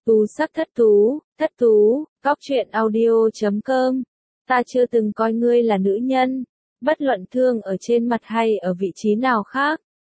Tu sắc thất tú, góc truyện audio.com. Ta chưa từng coi ngươi là nữ nhân, bất luận thương ở trên mặt hay ở vị trí nào khác.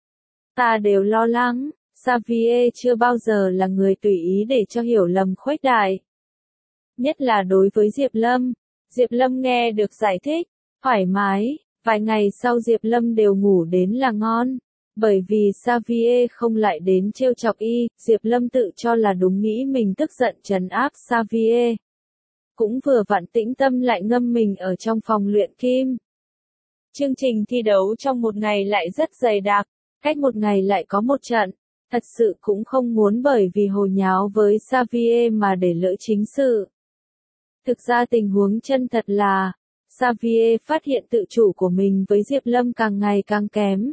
Ta đều lo lắng, Xavier chưa bao giờ là người tùy ý để cho hiểu lầm khuếch đại. Nhất là đối với Diệp Lâm. Diệp Lâm nghe được giải thích, thoải mái, vài ngày sau Diệp Lâm đều ngủ đến là ngon. Bởi vì Xavier không lại đến trêu chọc y, Diệp Lâm tự cho là đúng nghĩ mình tức giận trấn áp Xavier. Cũng vừa vặn tĩnh tâm lại ngâm mình ở trong phòng luyện kim. Chương trình thi đấu trong một ngày lại rất dày đặc, cách một ngày lại có một trận. Thật sự cũng không muốn bởi vì hồ nháo với Xavier mà để lỡ chính sự. Thực ra tình huống chân thật là, Xavier phát hiện tự chủ của mình với Diệp Lâm càng ngày càng kém.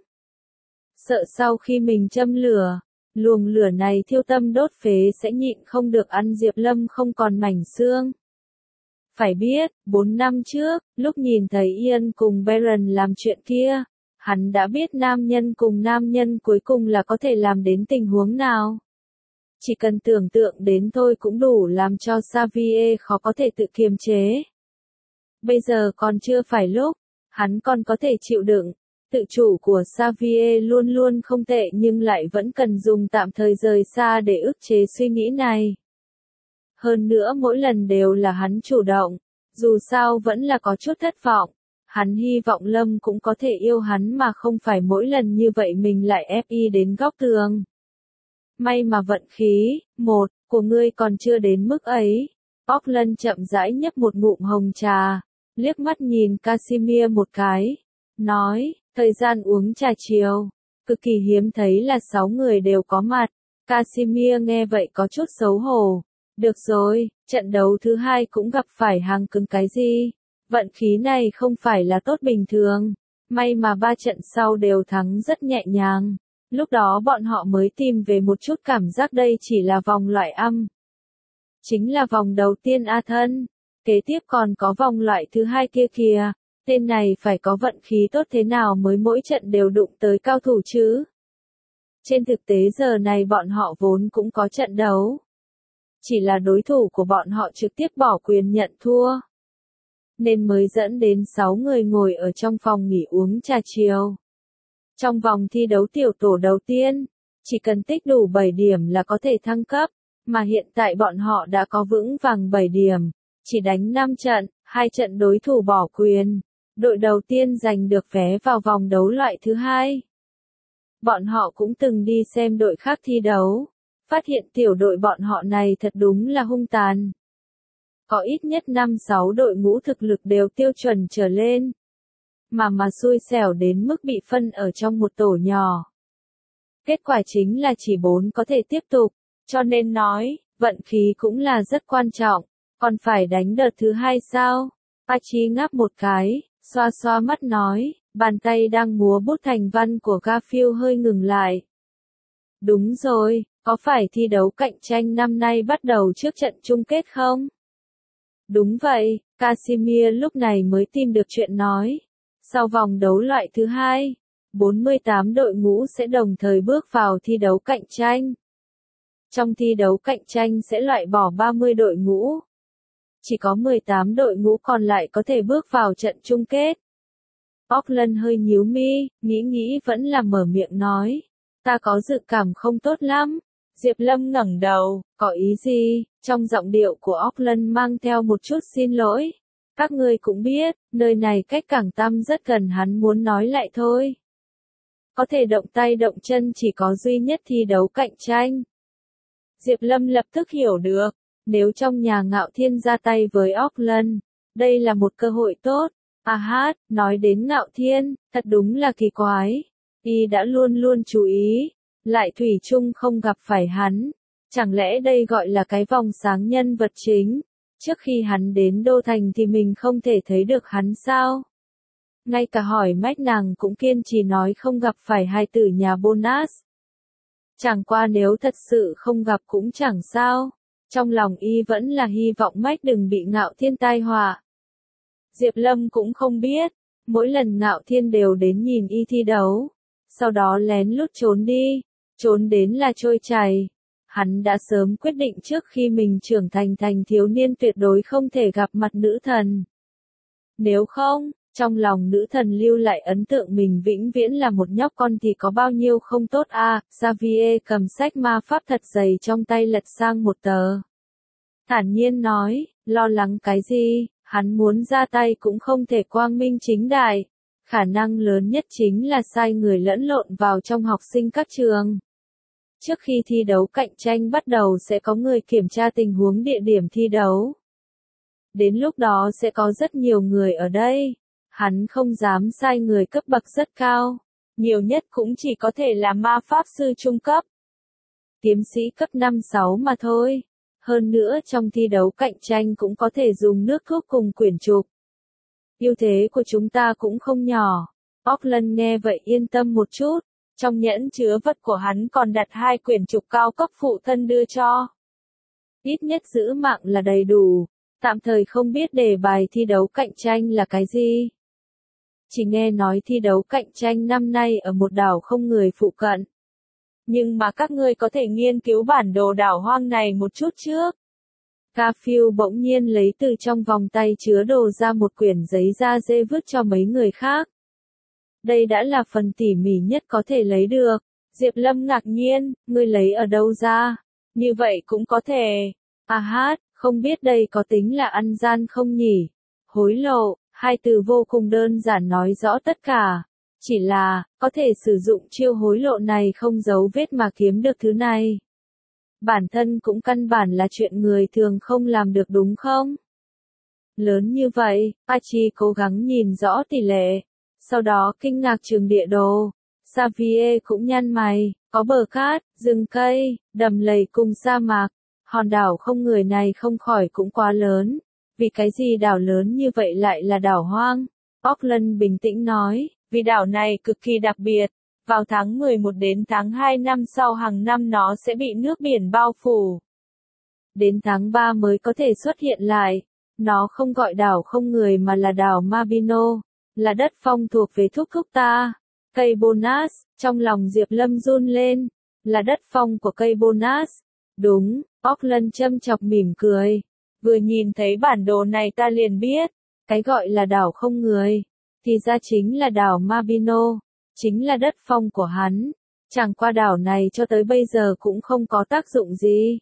Sợ sau khi mình châm lửa, luồng lửa này thiêu tâm đốt phế sẽ nhịn không được ăn Diệp Lâm không còn mảnh xương. Phải biết, 4 năm trước, lúc nhìn thấy Ian cùng Baron làm chuyện kia, hắn đã biết nam nhân cùng nam nhân cuối cùng là có thể làm đến tình huống nào. Chỉ cần tưởng tượng đến thôi cũng đủ làm cho Xavier khó có thể tự kiềm chế. Bây giờ còn chưa phải lúc, hắn còn có thể chịu đựng. Tự chủ của Xavier luôn luôn không tệ nhưng lại vẫn cần dùng tạm thời rời xa để ức chế suy nghĩ này. Hơn nữa mỗi lần đều là hắn chủ động, dù sao vẫn là có chút thất vọng. Hắn hy vọng Lâm cũng có thể yêu hắn mà không phải mỗi lần như vậy mình lại ép y đến góc tường. May mà vận khí, của ngươi còn chưa đến mức ấy. Auckland chậm rãi nhấp một ngụm hồng trà, liếc mắt nhìn Casimir một cái, nói, thời gian uống trà chiều, cực kỳ hiếm thấy là 6 người đều có mặt. Casimir nghe vậy có chút xấu hổ. Được rồi, trận đấu thứ 2 cũng gặp phải hàng cứng cái gì? Vận khí này không phải là tốt bình thường. May mà 3 trận sau đều thắng rất nhẹ nhàng. Lúc đó bọn họ mới tìm về một chút cảm giác đây chỉ là vòng loại âm. Chính là vòng đầu tiên A thân. Kế tiếp còn có vòng loại thứ 2 kia kìa. Tên này phải có vận khí tốt thế nào mới mỗi trận đều đụng tới cao thủ chứ? Trên thực tế giờ này bọn họ vốn cũng có trận đấu. Chỉ là đối thủ của bọn họ trực tiếp bỏ quyền nhận thua. Nên mới dẫn đến 6 người ngồi ở trong phòng nghỉ uống trà chiều. Trong vòng thi đấu tiểu tổ đầu tiên, chỉ cần tích đủ 7 điểm là có thể thăng cấp, mà hiện tại bọn họ đã có vững vàng 7 điểm, chỉ đánh 5 trận, 2 trận đối thủ bỏ quyền. Đội đầu tiên giành được vé vào vòng đấu loại thứ 2. Bọn họ cũng từng đi xem đội khác thi đấu, phát hiện tiểu đội bọn họ này thật đúng là hung tàn. Có ít nhất 5-6 đội ngũ thực lực đều tiêu chuẩn trở lên. Mà xui xẻo đến mức bị phân ở trong một tổ nhỏ. Kết quả chính là chỉ 4 có thể tiếp tục, cho nên nói, vận khí cũng là rất quan trọng, còn phải đánh đợt thứ 2 sao? Pachi ngáp một cái, xoa xoa mắt nói, bàn tay đang múa bút thành văn của Garfield hơi ngừng lại. Đúng rồi, có phải thi đấu cạnh tranh năm nay bắt đầu trước trận chung kết không? Đúng vậy, Casimir lúc này mới tìm được chuyện nói. Sau vòng đấu loại thứ 2, 48 đội ngũ sẽ đồng thời bước vào thi đấu cạnh tranh. Trong thi đấu cạnh tranh sẽ loại bỏ 30 đội ngũ. Chỉ có 18 đội ngũ còn lại có thể bước vào trận chung kết. Auckland hơi nhíu mi, nghĩ vẫn là mở miệng nói. Ta có dự cảm không tốt lắm. Diệp Lâm ngẩng đầu, có ý gì? Trong giọng điệu của Auckland mang theo một chút xin lỗi. Các ngươi cũng biết, nơi này cách Cảng Tăm rất gần hắn muốn nói lại thôi. Có thể động tay động chân chỉ có duy nhất thi đấu cạnh tranh. Diệp Lâm lập tức hiểu được, nếu trong nhà Ngạo Thiên ra tay với Auckland, đây là một cơ hội tốt. Nói đến Ngạo Thiên, thật đúng là kỳ quái. Y đã luôn luôn chú ý, lại thủy chung không gặp phải hắn. Chẳng lẽ đây gọi là cái vòng sáng nhân vật chính? Trước khi hắn đến Đô Thành thì mình không thể thấy được hắn sao? Ngay cả hỏi mách nàng cũng kiên trì nói không gặp phải hai tử nhà Bonus. Chẳng qua nếu thật sự không gặp cũng chẳng sao. Trong lòng y vẫn là hy vọng mách đừng bị Ngạo Thiên tai họa. Diệp Lâm cũng không biết, mỗi lần Ngạo Thiên đều đến nhìn y thi đấu, sau đó lén lút trốn đi, trốn đến là trôi chảy. Hắn đã sớm quyết định trước khi mình trưởng thành thành thiếu niên tuyệt đối không thể gặp mặt nữ thần. Nếu không, trong lòng nữ thần lưu lại ấn tượng mình vĩnh viễn là một nhóc con thì có bao nhiêu không tốt à. Xavier cầm sách ma pháp thật dày trong tay lật sang một tờ. Thản nhiên nói, lo lắng cái gì, hắn muốn ra tay cũng không thể quang minh chính đại. Khả năng lớn nhất chính là sai người lẫn lộn vào trong học sinh các trường. Trước khi thi đấu cạnh tranh bắt đầu sẽ có người kiểm tra tình huống địa điểm thi đấu. Đến lúc đó sẽ có rất nhiều người ở đây. Hắn không dám sai người cấp bậc rất cao. Nhiều nhất cũng chỉ có thể là ma pháp sư trung cấp. Kiếm sĩ cấp 5-6 mà thôi. Hơn nữa trong thi đấu cạnh tranh cũng có thể dùng nước thuốc cùng quyển trục. Ưu thế của chúng ta cũng không nhỏ. Auckland nghe vậy yên tâm một chút. Trong nhẫn chứa vật của hắn còn đặt 2 quyển trục cao cấp phụ thân đưa cho. Ít nhất giữ mạng là đầy đủ. Tạm thời không biết đề bài thi đấu cạnh tranh là cái gì. Chỉ nghe nói thi đấu cạnh tranh năm nay ở một đảo không người phụ cận. Nhưng mà các ngươi có thể nghiên cứu bản đồ đảo hoang này một chút trước. Garfield bỗng nhiên lấy từ trong vòng tay chứa đồ ra một quyển giấy da dê vứt cho mấy người khác. Đây đã là phần tỉ mỉ nhất có thể lấy được. Diệp Lâm ngạc nhiên, ngươi lấy ở đâu ra? Như vậy cũng có thể. À hát, không biết đây có tính là ăn gian không nhỉ? Hối lộ, hai từ vô cùng đơn giản nói rõ tất cả. Chỉ là, có thể sử dụng chiêu hối lộ này không giấu vết mà kiếm được thứ này. Bản thân cũng căn bản là chuyện người thường không làm được đúng không? Lớn như vậy, Archie cố gắng nhìn rõ tỷ lệ. Sau đó kinh ngạc trường địa đồ. Xavier cũng nhăn mày, có bờ cát, rừng cây, đầm lầy cùng sa mạc. Hòn đảo không người này không khỏi cũng quá lớn. Vì cái gì đảo lớn như vậy lại là đảo hoang? Auckland bình tĩnh nói, vì đảo này cực kỳ đặc biệt. Vào tháng 11 đến tháng 2 năm sau hàng năm nó sẽ bị nước biển bao phủ. Đến tháng 3 mới có thể xuất hiện lại. Nó không gọi đảo không người mà là đảo Mabino. Là đất phong thuộc về thúc thúc ta. Cây Bonas, trong lòng Diệp Lâm run lên. Là đất phong của cây Bonas. Đúng, Auckland châm chọc mỉm cười. Vừa nhìn thấy bản đồ này ta liền biết. Cái gọi là đảo không người. Thì ra chính là đảo Mabino. Chính là đất phong của hắn. Chẳng qua đảo này cho tới bây giờ cũng không có tác dụng gì.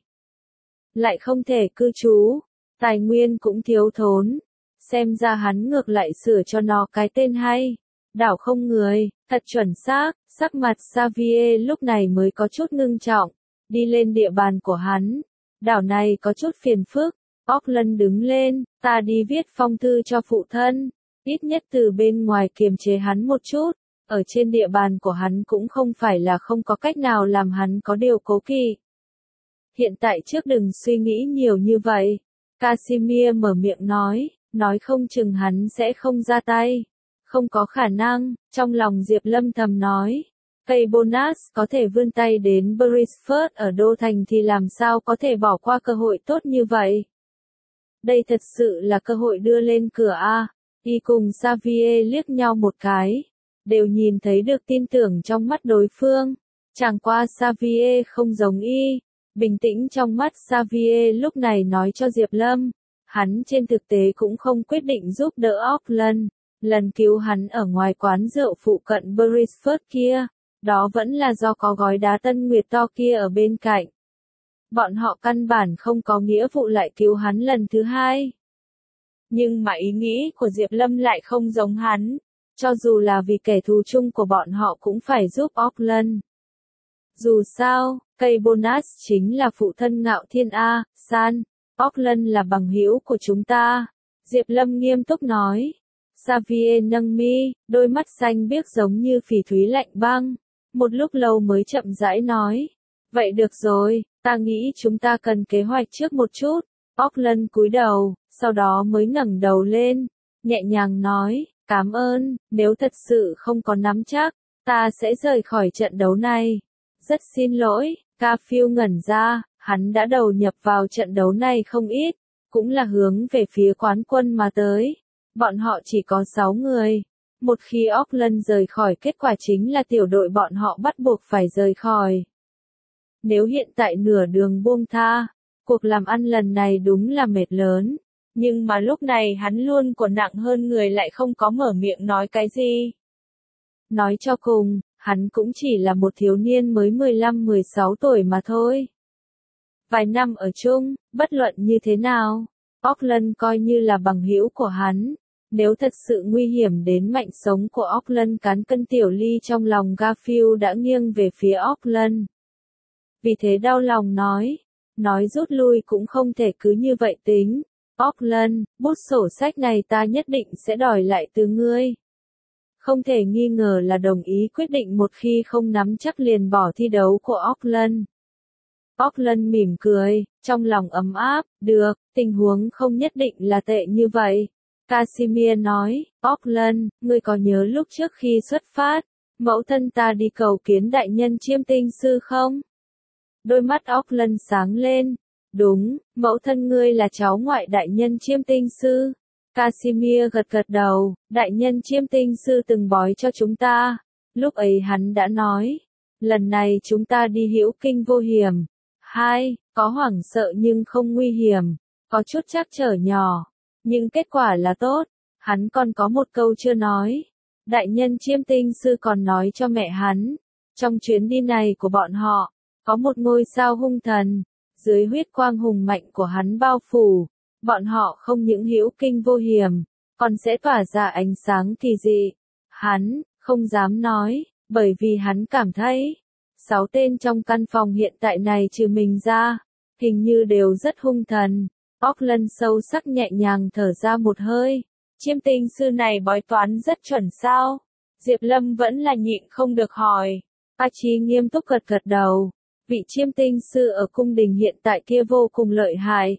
Lại không thể cư trú. Tài nguyên cũng thiếu thốn. Xem ra hắn ngược lại sửa cho nó cái tên hay. Đảo không người, thật chuẩn xác. Sắc mặt Xavier lúc này mới có chút ngưng trọng. Đi lên địa bàn của hắn. Đảo này có chút phiền phức. Auckland đứng lên, ta đi viết phong thư cho phụ thân. Ít nhất từ bên ngoài kiềm chế hắn một chút. Ở trên địa bàn của hắn cũng không phải là không có cách nào làm hắn có điều cố kỵ. Hiện tại trước đừng suy nghĩ nhiều như vậy. Casimir mở miệng nói không chừng hắn sẽ không ra tay. Không có khả năng, trong lòng Diệp Lâm thầm nói. Cây Bonas có thể vươn tay đến Beresford ở Đô Thành thì làm sao có thể bỏ qua cơ hội tốt như vậy. Đây thật sự là cơ hội đưa lên cửa a. Y cùng Xavier liếc nhau một cái. Đều nhìn thấy được tin tưởng trong mắt đối phương. Chẳng qua Xavier không giống Y. Bình tĩnh trong mắt Xavier lúc này nói cho Diệp Lâm. Hắn trên thực tế cũng không quyết định giúp đỡ Auckland. Lần cứu hắn ở ngoài quán rượu phụ cận Beresford kia. Đó vẫn là do có gói đá Tân Nguyệt to kia ở bên cạnh. Bọn họ căn bản không có nghĩa vụ lại cứu hắn lần thứ hai. Nhưng mà ý nghĩ của Diệp Lâm lại không giống hắn. Cho dù là vì kẻ thù chung của bọn họ cũng phải giúp Auckland. Dù sao, cây Bonas chính là phụ thân Ngạo Thiên A, San. Auckland là bằng hữu của chúng ta. Diệp Lâm nghiêm túc nói. Xavier nâng mi, đôi mắt xanh biếc giống như phỉ thúy lạnh băng. Một lúc lâu mới chậm rãi nói. Vậy được rồi, ta nghĩ chúng ta cần kế hoạch trước một chút. Auckland cúi đầu, sau đó mới ngẩng đầu lên. Nhẹ nhàng nói, cảm ơn, nếu thật sự không có nắm chắc, ta sẽ rời khỏi trận đấu này. Rất xin lỗi, Garfield ngẩn ra, hắn đã đầu nhập vào trận đấu này không ít, cũng là hướng về phía quán quân mà tới. Bọn họ chỉ có 6 người. Một khi Auckland rời khỏi kết quả chính là tiểu đội bọn họ bắt buộc phải rời khỏi. Nếu hiện tại nửa đường buông tha, cuộc làm ăn lần này đúng là mệt lớn. Nhưng mà lúc này hắn luôn của nặng hơn người lại không có mở miệng nói cái gì. Nói cho cùng, hắn cũng chỉ là một thiếu niên mới 15-16 tuổi mà thôi. Vài năm ở chung, bất luận như thế nào, Auckland coi như là bằng hữu của hắn. Nếu thật sự nguy hiểm đến mệnh sống của Auckland, cán cân tiểu ly trong lòng Garfield đã nghiêng về phía Auckland. Vì thế đau lòng nói rút lui cũng không thể cứ như vậy tính. Auckland, bút sổ sách này ta nhất định sẽ đòi lại từ ngươi. Không thể nghi ngờ là đồng ý quyết định một khi không nắm chắc liền bỏ thi đấu của Auckland. Auckland mỉm cười, trong lòng ấm áp, được, tình huống không nhất định là tệ như vậy. Casimir nói, Auckland, ngươi có nhớ lúc trước khi xuất phát, mẫu thân ta đi cầu kiến đại nhân Chiêm Tinh Sư không? Đôi mắt Auckland sáng lên. Đúng, mẫu thân ngươi là cháu ngoại đại nhân Chiêm Tinh Sư. Casimir gật gật đầu, đại nhân Chiêm Tinh Sư từng bói cho chúng ta. Lúc ấy hắn đã nói, lần này chúng ta đi hữu kinh vô hiểm. 2. Có hoảng sợ nhưng không nguy hiểm, có chút trắc trở nhỏ, nhưng kết quả là tốt. Hắn còn có một câu chưa nói. Đại nhân Chiêm Tinh Sư còn nói cho mẹ hắn, trong chuyến đi này của bọn họ, có một ngôi sao hung thần, dưới huyết quang hùng mạnh của hắn bao phủ, bọn họ không những hữu kinh vô hiểm, còn sẽ tỏa ra ánh sáng kỳ dị. Hắn không dám nói, bởi vì hắn cảm thấy 6 tên trong căn phòng hiện tại này trừ mình ra, hình như đều rất hung thần. Auckland sâu sắc nhẹ nhàng thở ra một hơi. Chiêm Tinh Sư này bói toán rất chuẩn sao? Diệp Lâm vẫn là nhịn không được hỏi. A Chi nghiêm túc gật gật đầu. Vị Chiêm Tinh Sư ở cung đình hiện tại kia vô cùng lợi hại.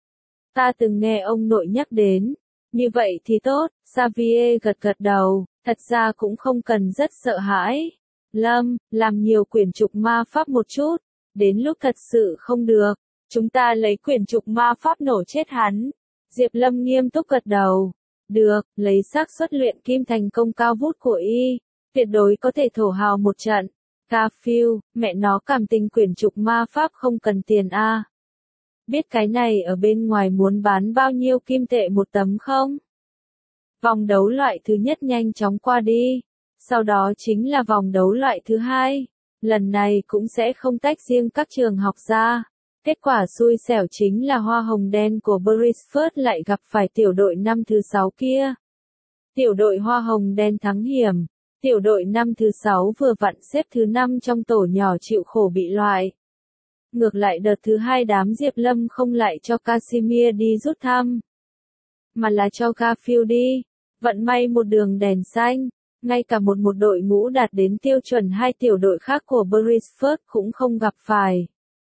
Ta từng nghe ông nội nhắc đến. Như vậy thì tốt. Xavier gật gật đầu. Thật ra cũng không cần rất sợ hãi. Lâm, làm nhiều quyển trục ma pháp một chút. Đến lúc thật sự không được, chúng ta lấy quyển trục ma pháp nổ chết hắn. Diệp Lâm nghiêm túc gật đầu. Được, lấy xác suất luyện kim thành công cao vút của y, tuyệt đối có thể thổ hào một trận. Garfield, mẹ nó cảm tình quyển trục ma pháp không cần tiền a. Biết cái này ở bên ngoài muốn bán bao nhiêu kim tệ một tấm không? Vòng đấu loại thứ nhất nhanh chóng qua đi. Sau đó chính là vòng đấu loại thứ hai. Lần này cũng sẽ không tách riêng các trường học ra. Kết quả xui xẻo chính là hoa hồng đen của Beresford lại gặp phải tiểu đội năm thứ 6 kia. Tiểu đội hoa hồng đen thắng hiểm. Tiểu đội năm thứ 6 vừa vặn xếp thứ 5 trong tổ nhỏ chịu khổ bị loại. Ngược lại đợt thứ 2 đám Diệp Lâm không lại cho Casimir đi rút thăm, mà là cho Garfield đi. Vận may một đường đèn xanh. Ngay cả một đội ngũ đạt đến tiêu chuẩn 2 tiểu đội khác của Beresford cũng không gặp phải.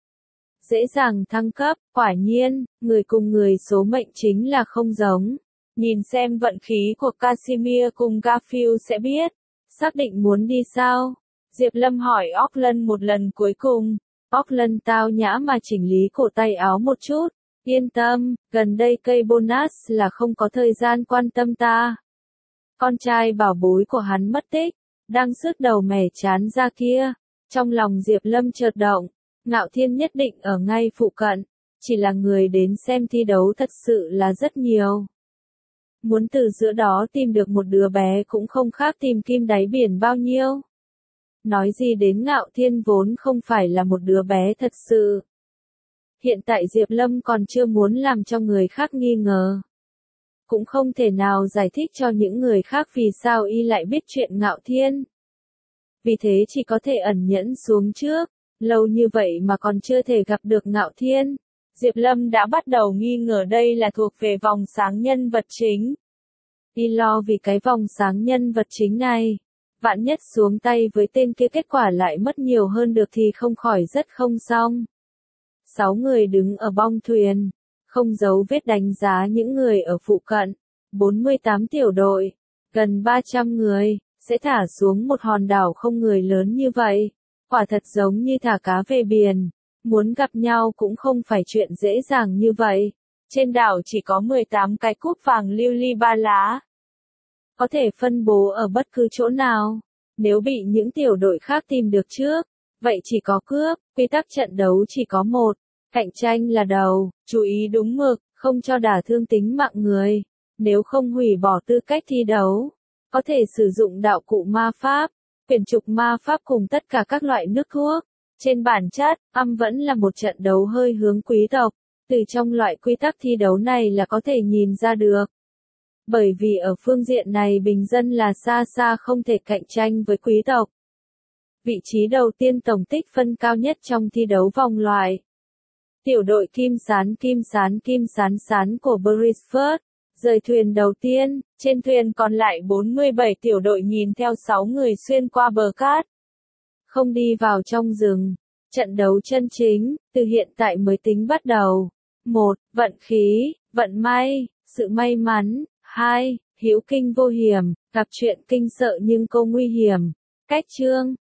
Dễ dàng thăng cấp, quả nhiên, người cùng người số mệnh chính là không giống. Nhìn xem vận khí của Casimir cùng Garfield sẽ biết. Xác định muốn đi sao? Diệp Lâm hỏi Auckland một lần cuối cùng. Auckland tao nhã mà chỉnh lý cổ tay áo một chút. Yên tâm, gần đây cây bonus là không có thời gian quan tâm ta. Con trai bảo bối của hắn mất tích, đang sứt đầu mẻ chán ra kia. Trong lòng Diệp Lâm chợt động, Ngạo Thiên nhất định ở ngay phụ cận, chỉ là người đến xem thi đấu thật sự là rất nhiều. Muốn từ giữa đó tìm được một đứa bé cũng không khác tìm kim đáy biển bao nhiêu. Nói gì đến Ngạo Thiên vốn không phải là một đứa bé thật sự. Hiện tại Diệp Lâm còn chưa muốn làm cho người khác nghi ngờ. Cũng không thể nào giải thích cho những người khác vì sao y lại biết chuyện Ngạo Thiên. Vì thế chỉ có thể ẩn nhẫn xuống trước, lâu như vậy mà còn chưa thể gặp được Ngạo Thiên. Diệp Lâm đã bắt đầu nghi ngờ đây là thuộc về vòng sáng nhân vật chính. Y lo vì cái vòng sáng nhân vật chính này. Vạn nhất xuống tay với tên kia kết quả lại mất nhiều hơn được thì không khỏi rất không xong. 6 người đứng ở bong thuyền, không giấu vết đánh giá những người ở phụ cận. 48 tiểu đội, gần 300 người, sẽ thả xuống một hòn đảo không người lớn như vậy. Quả thật giống như thả cá về biển. Muốn gặp nhau cũng không phải chuyện dễ dàng như vậy. Trên đảo chỉ có 18 cái cúp vàng lưu ly ba lá. Có thể phân bố ở bất cứ chỗ nào. Nếu bị những tiểu đội khác tìm được trước, Vậy chỉ có cướp, quy tắc trận đấu chỉ có một, cạnh tranh là đầu, chú ý đúng mực, không cho đả thương tính mạng người. Nếu không hủy bỏ tư cách thi đấu, có thể sử dụng đạo cụ ma pháp, quyển trục ma pháp cùng tất cả các loại nước thuốc. Trên bản chất, vẫn là một trận đấu hơi hướng quý tộc, từ trong loại quy tắc thi đấu này là có thể nhìn ra được. Bởi vì ở phương diện này bình dân là xa xa không thể cạnh tranh với quý tộc. Vị trí đầu tiên tổng tích phân cao nhất trong thi đấu vòng loại. Tiểu đội kim sán của Beresford, rời thuyền đầu tiên, trên thuyền còn lại 47 tiểu đội nhìn theo 6 người xuyên qua bờ cát. Không đi vào trong rừng. Trận đấu chân chính, từ hiện tại mới tính bắt đầu. 1. Vận khí, vận may, sự may mắn. 2. Hữu kinh vô hiểm, gặp chuyện kinh sợ nhưng cô nguy hiểm. Cách chương